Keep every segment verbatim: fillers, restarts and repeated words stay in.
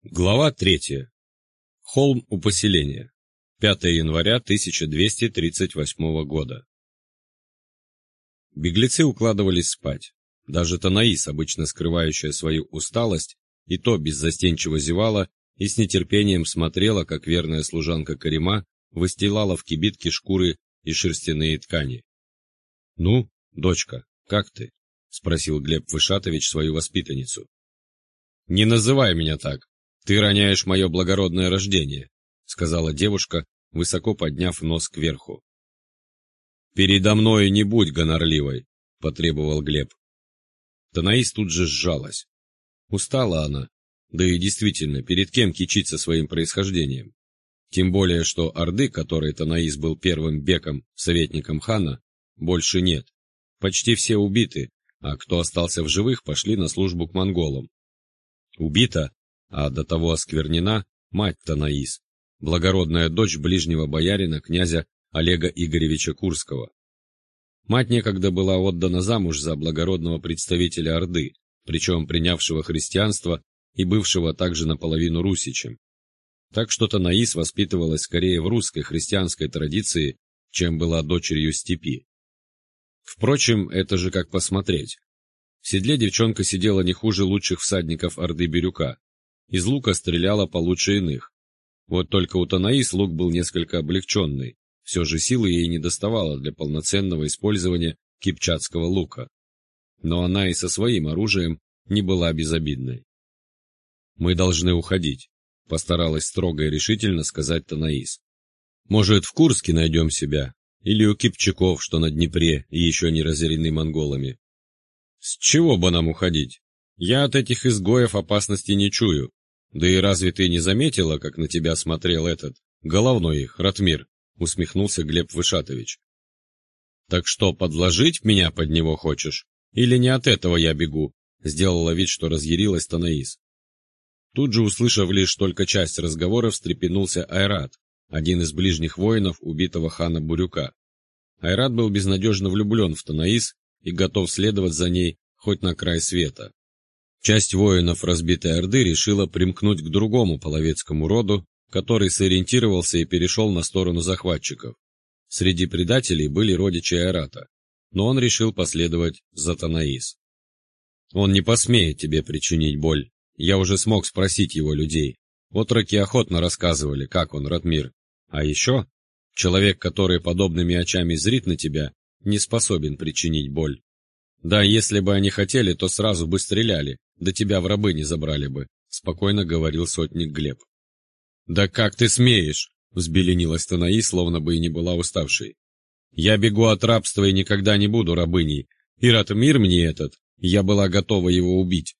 Глава третья. Холм у поселения. пятое января тысяча двести тридцать восьмого года. Беглецы укладывались спать. Даже Танаис, обычно скрывающая свою усталость, и то беззастенчиво зевала и с нетерпением смотрела, как верная служанка Карима выстилала в кибитке шкуры и шерстяные ткани. — Ну, дочка, как ты? — спросил Глеб Вышатович свою воспитанницу. — Не называй меня так. «Ты роняешь мое благородное рождение», — сказала девушка, высоко подняв нос кверху. «Передо мной не будь гонорливой», — потребовал Глеб. Танаис тут же сжалась. Устала она, да и действительно, перед кем кичиться своим происхождением. Тем более, что орды, которой Танаис был первым беком, советником хана, больше нет. Почти все убиты, а кто остался в живых, пошли на службу к монголам. Убита, а до того осквернена, мать Танаис, благородная дочь ближнего боярина князя Олега Игоревича Курского. Мать некогда была отдана замуж за благородного представителя Орды, причем принявшего христианство и бывшего также наполовину русичем. Так что Танаис воспитывалась скорее в русской христианской традиции, чем была дочерью степи. Впрочем, это же как посмотреть. В седле девчонка сидела не хуже лучших всадников Орды Бирюка. Из лука стреляла получше иных. Вот только у Танаис лук был несколько облегченный, все же силы ей не доставало для полноценного использования кипчакского лука. Но она и со своим оружием не была безобидной. «Мы должны уходить», — постаралась строго и решительно сказать Танаис. «Может, в Курске найдем себя, или у кипчаков, что на Днепре и еще не разорены монголами». «С чего бы нам уходить? Я от этих изгоев опасности не чую. Да и разве ты не заметила, как на тебя смотрел этот, головной их, Ратмир?» — усмехнулся Глеб Вышатович. «Так что, подложить меня под него хочешь? Или не от этого я бегу?» — сделала вид, что разъярилась Танаис. Тут же, услышав лишь только часть разговора, встрепенулся Айрат, один из ближних воинов убитого хана Бурюка. Айрат был безнадежно влюблен в Танаис и готов следовать за ней хоть на край света. Часть воинов разбитой Орды решила примкнуть к другому половецкому роду, который сориентировался и перешел на сторону захватчиков. Среди предателей были родичи Айрата, но он решил последовать за Танаис. «Он не посмеет тебе причинить боль. Я уже смог спросить его людей. Отроки охотно рассказывали, как он, Ратмир. А еще, человек, который подобными очами зрит на тебя, не способен причинить боль. Да, если бы они хотели, то сразу бы стреляли, да тебя в рабы не забрали бы», — спокойно говорил сотник Глеб. «Да как ты смеешь?» — взбеленилась Танаис, словно бы и не была уставшей. «Я бегу от рабства и никогда не буду рабыней. И Ратмир мне этот, я была готова его убить».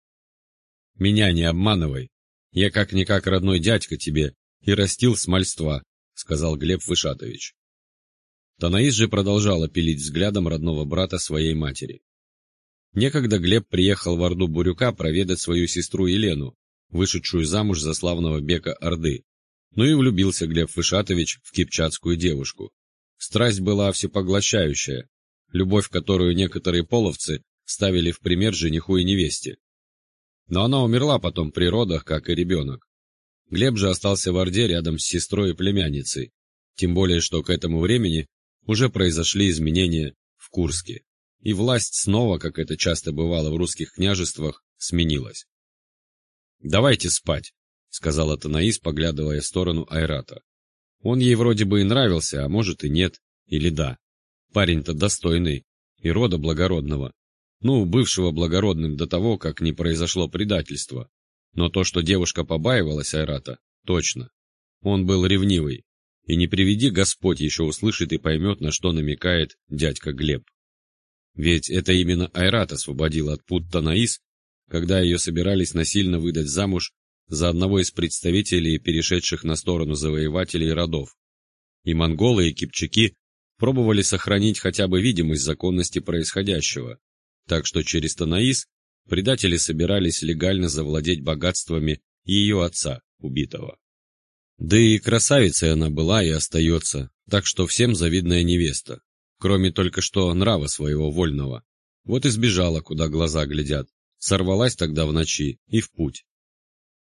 «Меня не обманывай. Я как-никак родной дядька тебе и растил с мальства», — сказал Глеб Вышатович. Танаис же продолжала пилить взглядом родного брата своей матери. Некогда Глеб приехал в Орду Бурюка проведать свою сестру Елену, вышедшую замуж за славного бека Орды. Ну и влюбился Глеб Вышатович в кипчакскую девушку. Страсть была всепоглощающая, любовь, которую некоторые половцы ставили в пример жениху и невесте. Но она умерла потом при родах, как и ребенок. Глеб же остался в Орде рядом с сестрой и племянницей, тем более, что к этому времени уже произошли изменения в Курске, и власть снова, как это часто бывало в русских княжествах, сменилась. «Давайте спать», — сказала Танаис, поглядывая в сторону Айрата. Он ей вроде бы и нравился, а может и нет, или да. Парень-то достойный, и рода благородного. Ну, бывшего благородным до того, как не произошло предательство. Но то, что девушка побаивалась Айрата, точно. Он был ревнивый. И не приведи Господь еще услышит и поймет, на что намекает дядька Глеб. Ведь это именно Айрат освободил от пут Танаис, когда ее собирались насильно выдать замуж за одного из представителей, перешедших на сторону завоевателей родов. И монголы, и кипчаки пробовали сохранить хотя бы видимость законности происходящего, так что через Танаис предатели собирались легально завладеть богатствами ее отца, убитого. Да и красавицей она была и остается, так что всем завидная невеста, кроме только что нрава своего вольного. Вот и сбежала, куда глаза глядят, сорвалась тогда в ночи и в путь.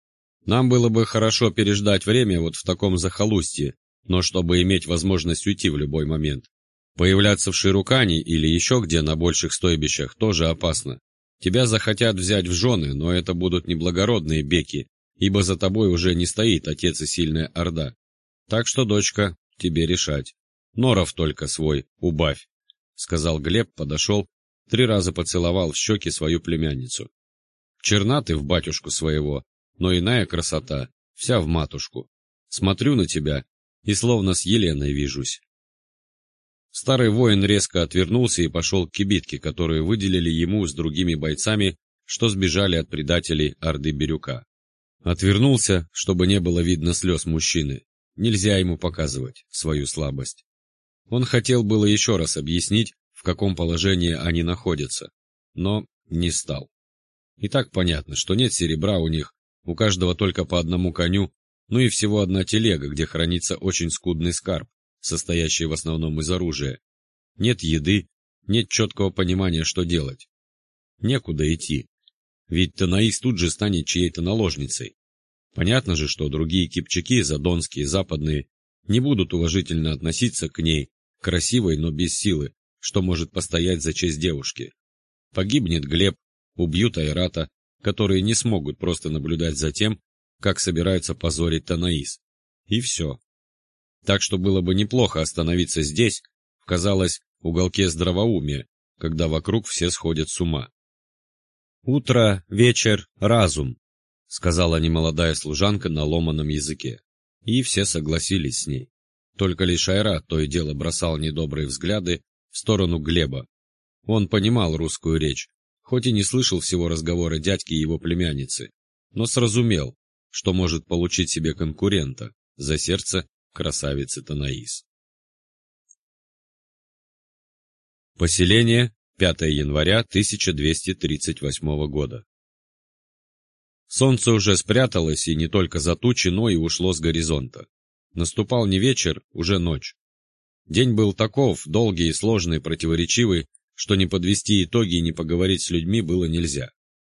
Нам было бы хорошо переждать время вот в таком захолустье, но чтобы иметь возможность уйти в любой момент. Появляться в Ширукане или еще где на больших стойбищах тоже опасно. Тебя захотят взять в жены, но это будут неблагородные беки, ибо за тобой уже не стоит отец и сильная орда. Так что, дочка, тебе решать. Норов только свой убавь, — сказал Глеб, подошел, три раза поцеловал в щеки свою племянницу. Черна ты в батюшку своего, но иная красота, вся в матушку. Смотрю на тебя и словно с Еленой вижусь. Старый воин резко отвернулся и пошел к кибитке, которую выделили ему с другими бойцами, что сбежали от предателей орды Бирюка. Отвернулся, чтобы не было видно слез мужчины. Нельзя ему показывать свою слабость. Он хотел было еще раз объяснить, в каком положении они находятся, но не стал. И так понятно, что нет серебра у них, у каждого только по одному коню, ну и всего одна телега, где хранится очень скудный скарб, состоящий в основном из оружия. Нет еды, нет четкого понимания, что делать. Некуда идти, ведь Танаис тут же станет чьей-то наложницей. Понятно же, что другие кипчаки, задонские, западные, не будут уважительно относиться к ней, красивой, но без силы, что может постоять за честь девушки. Погибнет Глеб, убьют Айрата, которые не смогут просто наблюдать за тем, как собираются позорить Танаис. И все. Так что было бы неплохо остановиться здесь, в, казалось, уголке здравоумия, когда вокруг все сходят с ума. «Утро, вечер, разум», — сказала немолодая служанка на ломаном языке. И все согласились с ней. Только лишь Айрат то и дело бросал недобрые взгляды в сторону Глеба. Он понимал русскую речь, хоть и не слышал всего разговора дядьки и его племянницы, но сразумел, что может получить себе конкурента за сердце красавицы Танаис. Поселение, пятое января тысяча двести тридцать восьмого года. Солнце уже спряталось и не только за тучи, но и ушло с горизонта. Наступал не вечер, уже ночь. День был таков, долгий и сложный, противоречивый, что не подвести итоги и не поговорить с людьми было нельзя.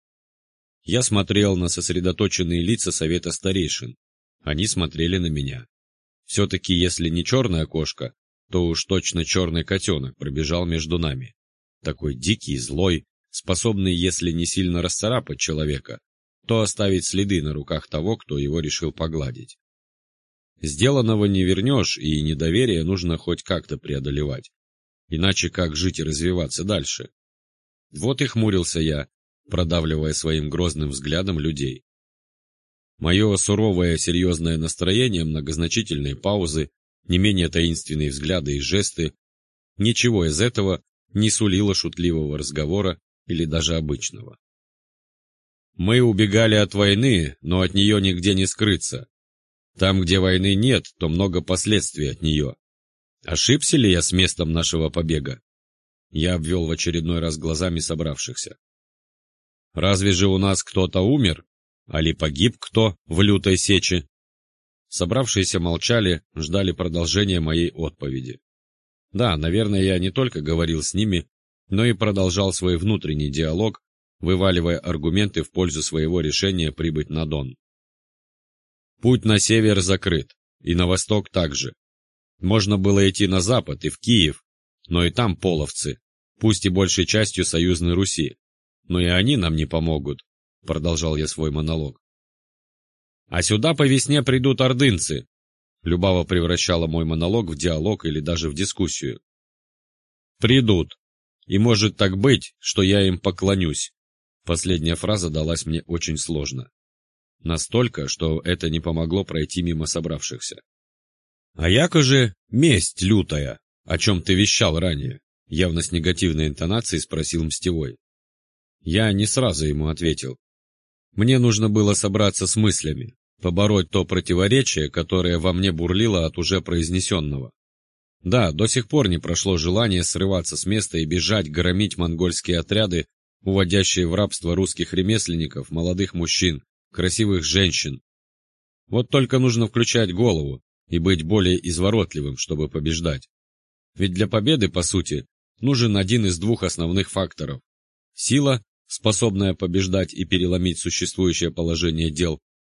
Я смотрел на сосредоточенные лица совета старейшин. Они смотрели на меня. Все-таки, если не черная кошка, то уж точно черный котенок пробежал между нами. Такой дикий, злой, способный, если не сильно расцарапать человека, то оставить следы на руках того, кто его решил погладить. Сделанного не вернешь, и недоверие нужно хоть как-то преодолевать. Иначе как жить и развиваться дальше? Вот и хмурился я, продавливая своим грозным взглядом людей. Мое суровое серьезное настроение, многозначительные паузы, не менее таинственные взгляды и жесты, ничего из этого не сулило шутливого разговора или даже обычного. Мы убегали от войны, но от нее нигде не скрыться. Там, где войны нет, то много последствий от нее. Ошибся ли я с местом нашего побега? Я обвел в очередной раз глазами собравшихся. Разве же у нас кто-то умер? Али погиб кто в лютой сече? Собравшиеся молчали, ждали продолжения моей отповеди. Да, наверное, я не только говорил с ними, но и продолжал свой внутренний диалог, вываливая аргументы в пользу своего решения прибыть на Дон. Путь на север закрыт, и на восток также. Можно было идти на запад и в Киев, но и там половцы, пусть и большей частью союзной Руси. Но и они нам не помогут, — продолжал я свой монолог. А сюда по весне придут ордынцы. Любава превращала мой монолог в диалог или даже в дискуссию. Придут. И может так быть, что я им поклонюсь. Последняя фраза далась мне очень сложно. Настолько, что это не помогло пройти мимо собравшихся. А яко же месть лютая, о чем ты вещал ранее? Явно с негативной интонацией спросил Мстевой. Я не сразу ему ответил. Мне нужно было собраться с мыслями, побороть то противоречие, которое во мне бурлило от уже произнесенного. Да, до сих пор не прошло желание срываться с места и бежать, громить монгольские отряды, уводящие в рабство русских ремесленников, молодых мужчин, красивых женщин. Вот только нужно включать голову и быть более изворотливым, чтобы побеждать. Ведь для победы, по сути, нужен один из двух основных факторов. Сила, способная побеждать и переломить существующее положение дел,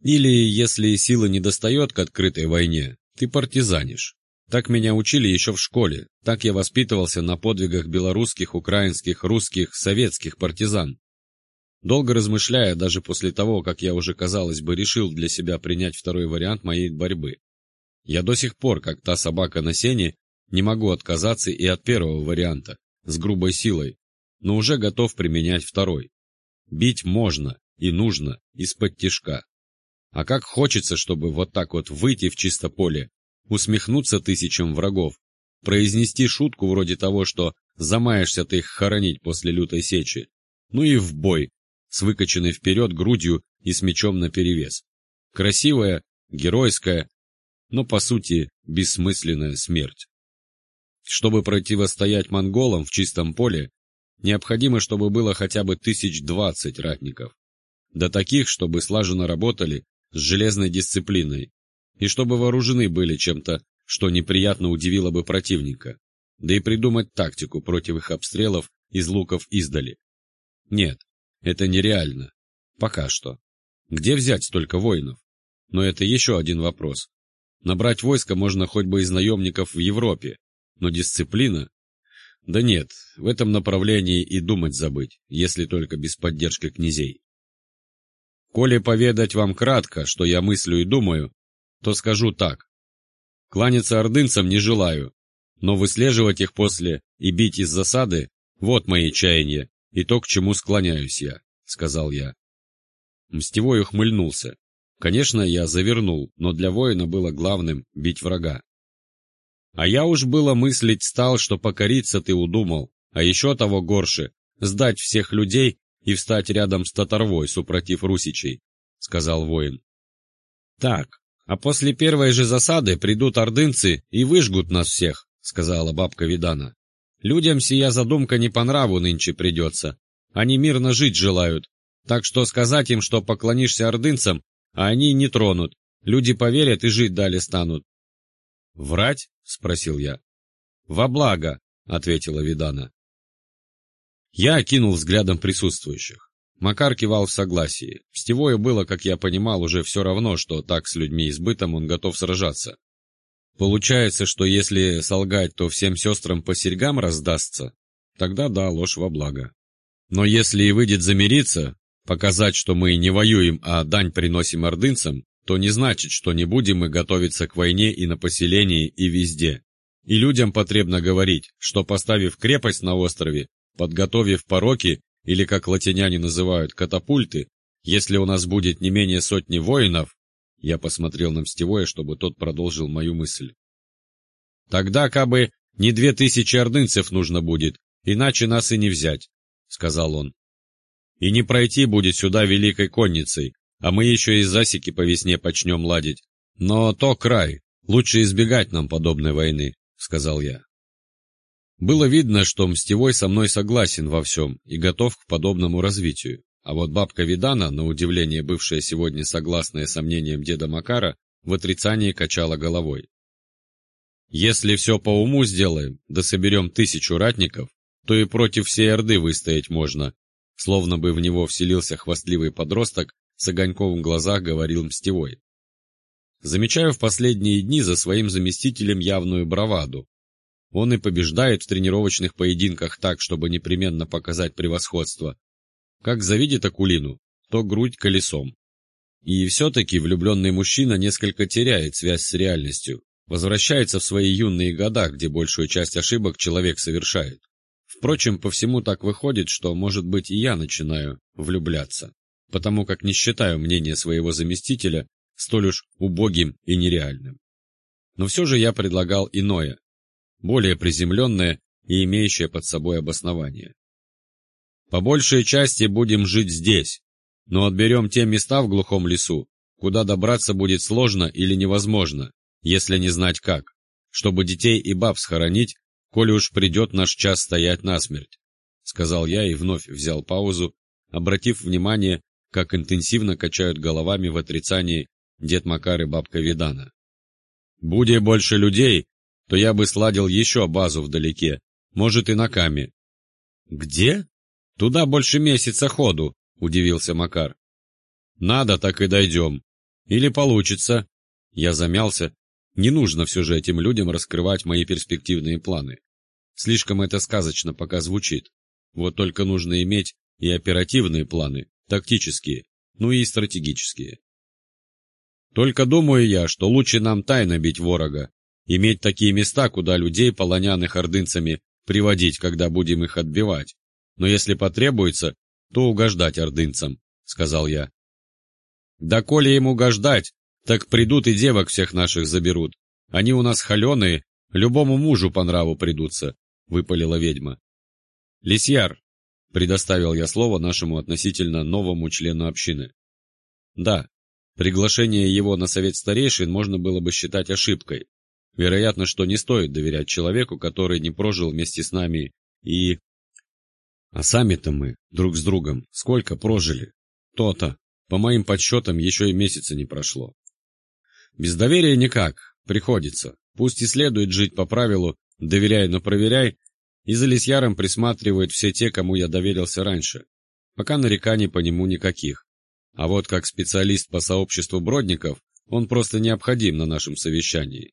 Или, если силы не достает к открытой войне, ты партизанишь. Так меня учили еще в школе, так я воспитывался на подвигах белорусских, украинских, русских, советских партизан. Долго размышляя, даже после того, как я уже, казалось бы, решил для себя принять второй вариант моей борьбы, я до сих пор, как та собака на сене, не могу отказаться и от первого варианта, с грубой силой, но уже готов применять второй. Бить можно и нужно из-под тишка. А как хочется, чтобы вот так вот выйти в чисто поле, усмехнуться тысячам врагов, произнести шутку вроде того, что замаешься ты их хоронить после лютой сечи, ну и в бой, с выкоченной вперед грудью и с мечом наперевес. Красивая, геройская, но по сути бессмысленная смерть. Чтобы противостоять монголам в чистом поле, необходимо, чтобы было хотя бы тысяч двадцать ратников. До таких, чтобы слаженно работали, с железной дисциплиной, и чтобы вооружены были чем-то, что неприятно удивило бы противника, да и придумать тактику против их обстрелов из луков издали. Нет, это нереально. Пока что. Где взять столько воинов? Но это еще один вопрос. Набрать войско можно хоть бы из наемников в Европе, но дисциплина? Да нет, в этом направлении и думать забыть, если только без поддержки князей. Коли поведать вам кратко, что я мыслю и думаю, то скажу так. Кланяться ордынцам не желаю, но выслеживать их после и бить из засады — вот мои чаяния, и то, к чему склоняюсь я, — сказал я. Мстевой ухмыльнулся. Конечно, я завернул, но для воина было главным бить врага. А я уж было мыслить стал, что покориться ты удумал, а еще того горше — сдать всех людей и встать рядом с татарвой, супротив русичей, — сказал воин. Так, а после первой же засады придут ордынцы и выжгут нас всех, — сказала бабка Видана. Людям сия задумка не по нраву нынче придется. Они мирно жить желают, так что сказать им, что поклонишься ордынцам, а они не тронут, люди поверят и жить далее станут. — Врать? — спросил я. — Во благо, — ответила Видана. Я окинул взглядом присутствующих. Макар кивал в согласии. Мстевою было, как я понимал, уже все равно, что так с людьми избытом он готов сражаться. Получается, что если солгать, то всем сестрам по серьгам раздастся? Тогда да, ложь во благо. Но если и выйдет замириться, показать, что мы не воюем, а дань приносим ордынцам, то не значит, что не будем мы готовиться к войне и на поселении, и везде. И людям потребно говорить, что, поставив крепость на острове, подготовив пороки, или, как латиняне называют, катапульты, если у нас будет не менее сотни воинов, я посмотрел на Мстевое, чтобы тот продолжил мою мысль. Тогда, кабы, не две тысячи ордынцев нужно будет, иначе нас и не взять, — сказал он. И не пройти будет сюда великой конницей, а мы еще и засеки по весне почнем ладить. Но то край, лучше избегать нам подобной войны, — сказал я. Было видно, что Мстевой со мной согласен во всем и готов к подобному развитию, а вот бабка Видана, на удивление бывшая сегодня согласная сомнениям деда Макара, в отрицании качала головой. Если все по уму сделаем, да соберем тысячу ратников, то и против всей орды выстоять можно, словно бы в него вселился хвастливый подросток, с огоньком в глазах говорил Мстевой. Замечаю в последние дни за своим заместителем явную браваду. Он и побеждает в тренировочных поединках так, чтобы непременно показать превосходство. Как завидит Акулину, то грудь колесом. И все-таки влюбленный мужчина несколько теряет связь с реальностью, возвращается в свои юные года, где большую часть ошибок человек совершает. Впрочем, по всему так выходит, что, может быть, и я начинаю влюбляться, потому как не считаю мнение своего заместителя столь уж убогим и нереальным. Но все же я предлагал иное, более приземленное и имеющее под собой обоснование. По большей части будем жить здесь, но отберем те места в глухом лесу, куда добраться будет сложно или невозможно, если не знать как, чтобы детей и баб схоронить, коли уж придет наш час стоять насмерть, — сказал я и вновь взял паузу, обратив внимание, как интенсивно качают головами в отрицании дед Макар и бабка Видана. Будь больше людей, то я бы сладил еще базу вдалеке, может и на Каме. — Где? Туда больше месяца ходу, — удивился Макар. — Надо, так и дойдем. Или получится. Я замялся. Не нужно все же этим людям раскрывать мои перспективные планы. Слишком это сказочно пока звучит. Вот только нужно иметь и оперативные планы, тактические, ну и стратегические. Только думаю я, что лучше нам тайно бить ворога, иметь такие места, куда людей, полонянных ордынцами, приводить, когда будем их отбивать. Но если потребуется, то угождать ордынцам, — сказал я. Да коли им угождать, так придут и девок всех наших заберут. Они у нас холеные, любому мужу по нраву придутся, — выпалила ведьма. Лисьяр, — предоставил я слово нашему относительно новому члену общины. Да, приглашение его на совет старейшин можно было бы считать ошибкой. Вероятно, что не стоит доверять человеку, который не прожил вместе с нами и... А сами-то мы, друг с другом, сколько прожили? То-то, по моим подсчетам, еще и месяца не прошло. Без доверия никак, приходится. Пусть и следует жить по правилу «доверяй, но проверяй», и за Лисьяром присматривают все те, кому я доверился раньше. Пока нареканий по нему никаких. А вот как специалист по сообществу бродников, он просто необходим на нашем совещании.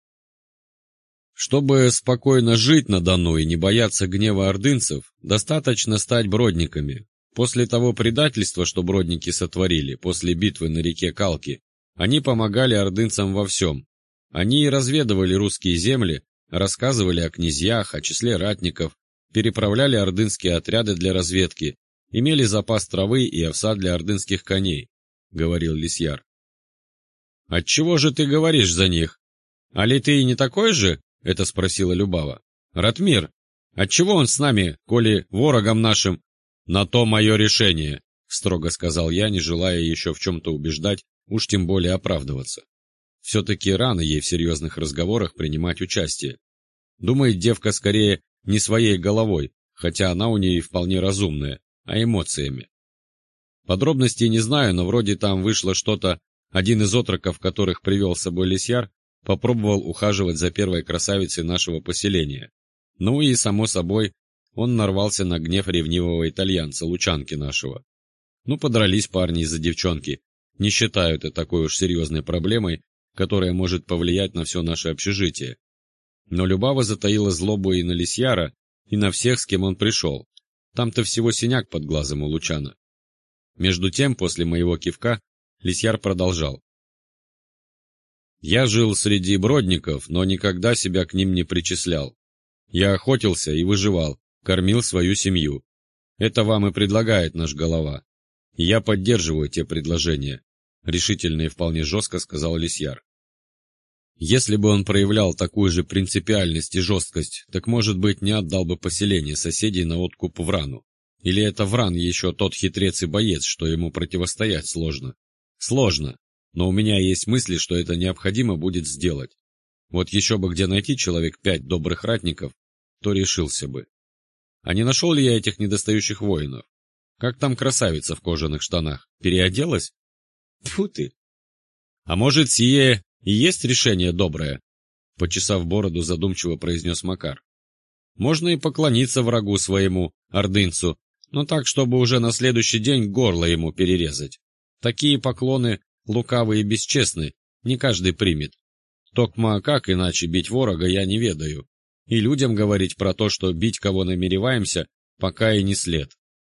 Чтобы спокойно жить на Дону и не бояться гнева ордынцев, достаточно стать бродниками. После того предательства, что бродники сотворили после битвы на реке Калки, они помогали ордынцам во всем. Они и разведывали русские земли, рассказывали о князьях, о числе ратников, переправляли ордынские отряды для разведки, имели запас травы и овса для ордынских коней, — говорил Лисьяр. — Отчего же ты говоришь за них? Али ты и не такой же? — это спросила Любава. — Ратмир, отчего он с нами, коли ворогом нашим? — На то мое решение, — строго сказал я, не желая еще в чем-то убеждать, уж тем более оправдываться. Все-таки рано ей в серьезных разговорах принимать участие. Думает девка скорее не своей головой, хотя она у нее вполне разумная, а эмоциями. Подробностей не знаю, но вроде там вышло что-то, один из отроков, которых привел с собой Лисьяр, попробовал ухаживать за первой красавицей нашего поселения. Ну и, само собой, он нарвался на гнев ревнивого итальянца, лучанки нашего. Ну, подрались парни из-за девчонки, не считаю это такой уж серьезной проблемой, которая может повлиять на все наше общежитие. Но Любава затаила злобу и на Лисьяра, и на всех, с кем он пришел. Там-то всего синяк под глазом у Лучана. Между тем, после моего кивка, Лисьяр продолжал. Я жил среди бродников, но никогда себя к ним не причислял. Я охотился и выживал, кормил свою семью. Это вам и предлагает наш голова. И я поддерживаю те предложения, — решительно и вполне жестко сказал Лисьяр. Если бы он проявлял такую же принципиальность и жесткость, так, может быть, не отдал бы поселение соседей на откуп Врану. Или это Вран еще тот хитрец и боец, что ему противостоять сложно? Сложно, но у меня есть мысли, что это необходимо будет сделать. Вот еще бы где найти человек пять добрых ратников, то решился бы. А не нашел ли я этих недостающих воинов? Как там красавица в кожаных штанах? Переоделась? Тьфу ты! А может, сие и есть решение доброе? Почесав бороду, задумчиво произнес Макар. Можно и поклониться врагу своему, ордынцу, но так, чтобы уже на следующий день горло ему перерезать. Такие поклоны лукавые и бесчестны, не каждый примет. Токма как иначе бить ворога, я не ведаю. И людям говорить про то, что бить кого намереваемся, пока и не след.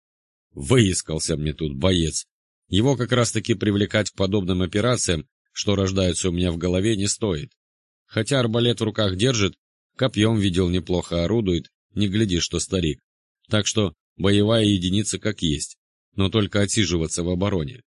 Выискался мне тут боец. Его как раз-таки привлекать к подобным операциям, что рождаются у меня в голове, не стоит. Хотя арбалет в руках держит, копьем видел неплохо орудует, не гляди, что старик. Так что боевая единица как есть, но только отсиживаться в обороне.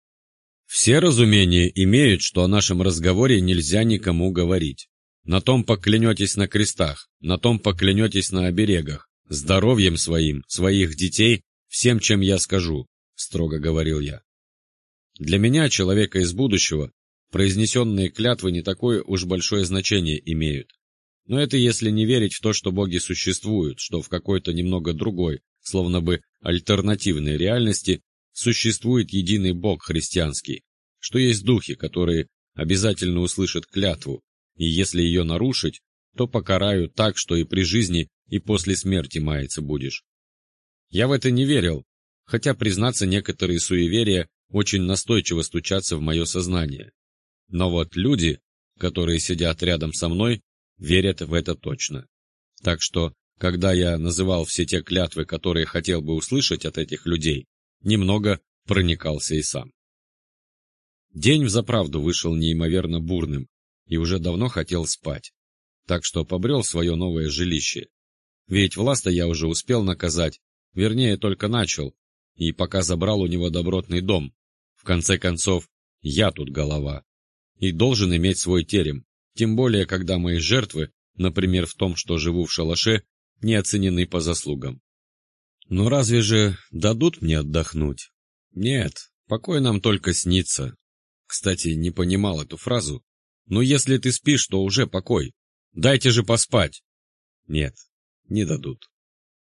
Все, разумение, имеют, что о нашем разговоре нельзя никому говорить. На том поклянетесь на крестах, на том поклянетесь на оберегах, здоровьем своим, своих детей, всем, чем я скажу, — строго говорил я. Для меня, человека из будущего, произнесенные клятвы не такое уж большое значение имеют. Но это если не верить в то, что боги существуют, что в какой-то немного другой, словно бы альтернативной реальности, существует единый бог христианский, что есть духи, которые обязательно услышат клятву, и если ее нарушить, то покарают так, что и при жизни, и после смерти маяться будешь. Я в это не верил, хотя, признаться, некоторые суеверия очень настойчиво стучаться в мое сознание. Но вот люди, которые сидят рядом со мной, верят в это точно. Так что, когда я называл все те клятвы, которые хотел бы услышать от этих людей, немного проникался и сам. День взаправду вышел неимоверно бурным, и уже давно хотел спать. Так что побрел в свое новое жилище. Ведь Власта я уже успел наказать, вернее, только начал, и пока забрал у него добротный дом. В конце концов, я тут голова. И должен иметь свой терем, тем более, когда мои жертвы, например, в том, что живу в шалаше, не оценены по заслугам. Но разве же дадут мне отдохнуть? Нет, покой нам только снится. Кстати, не понимал эту фразу. Но если ты спишь, то уже покой. Дайте же поспать. Нет, не дадут.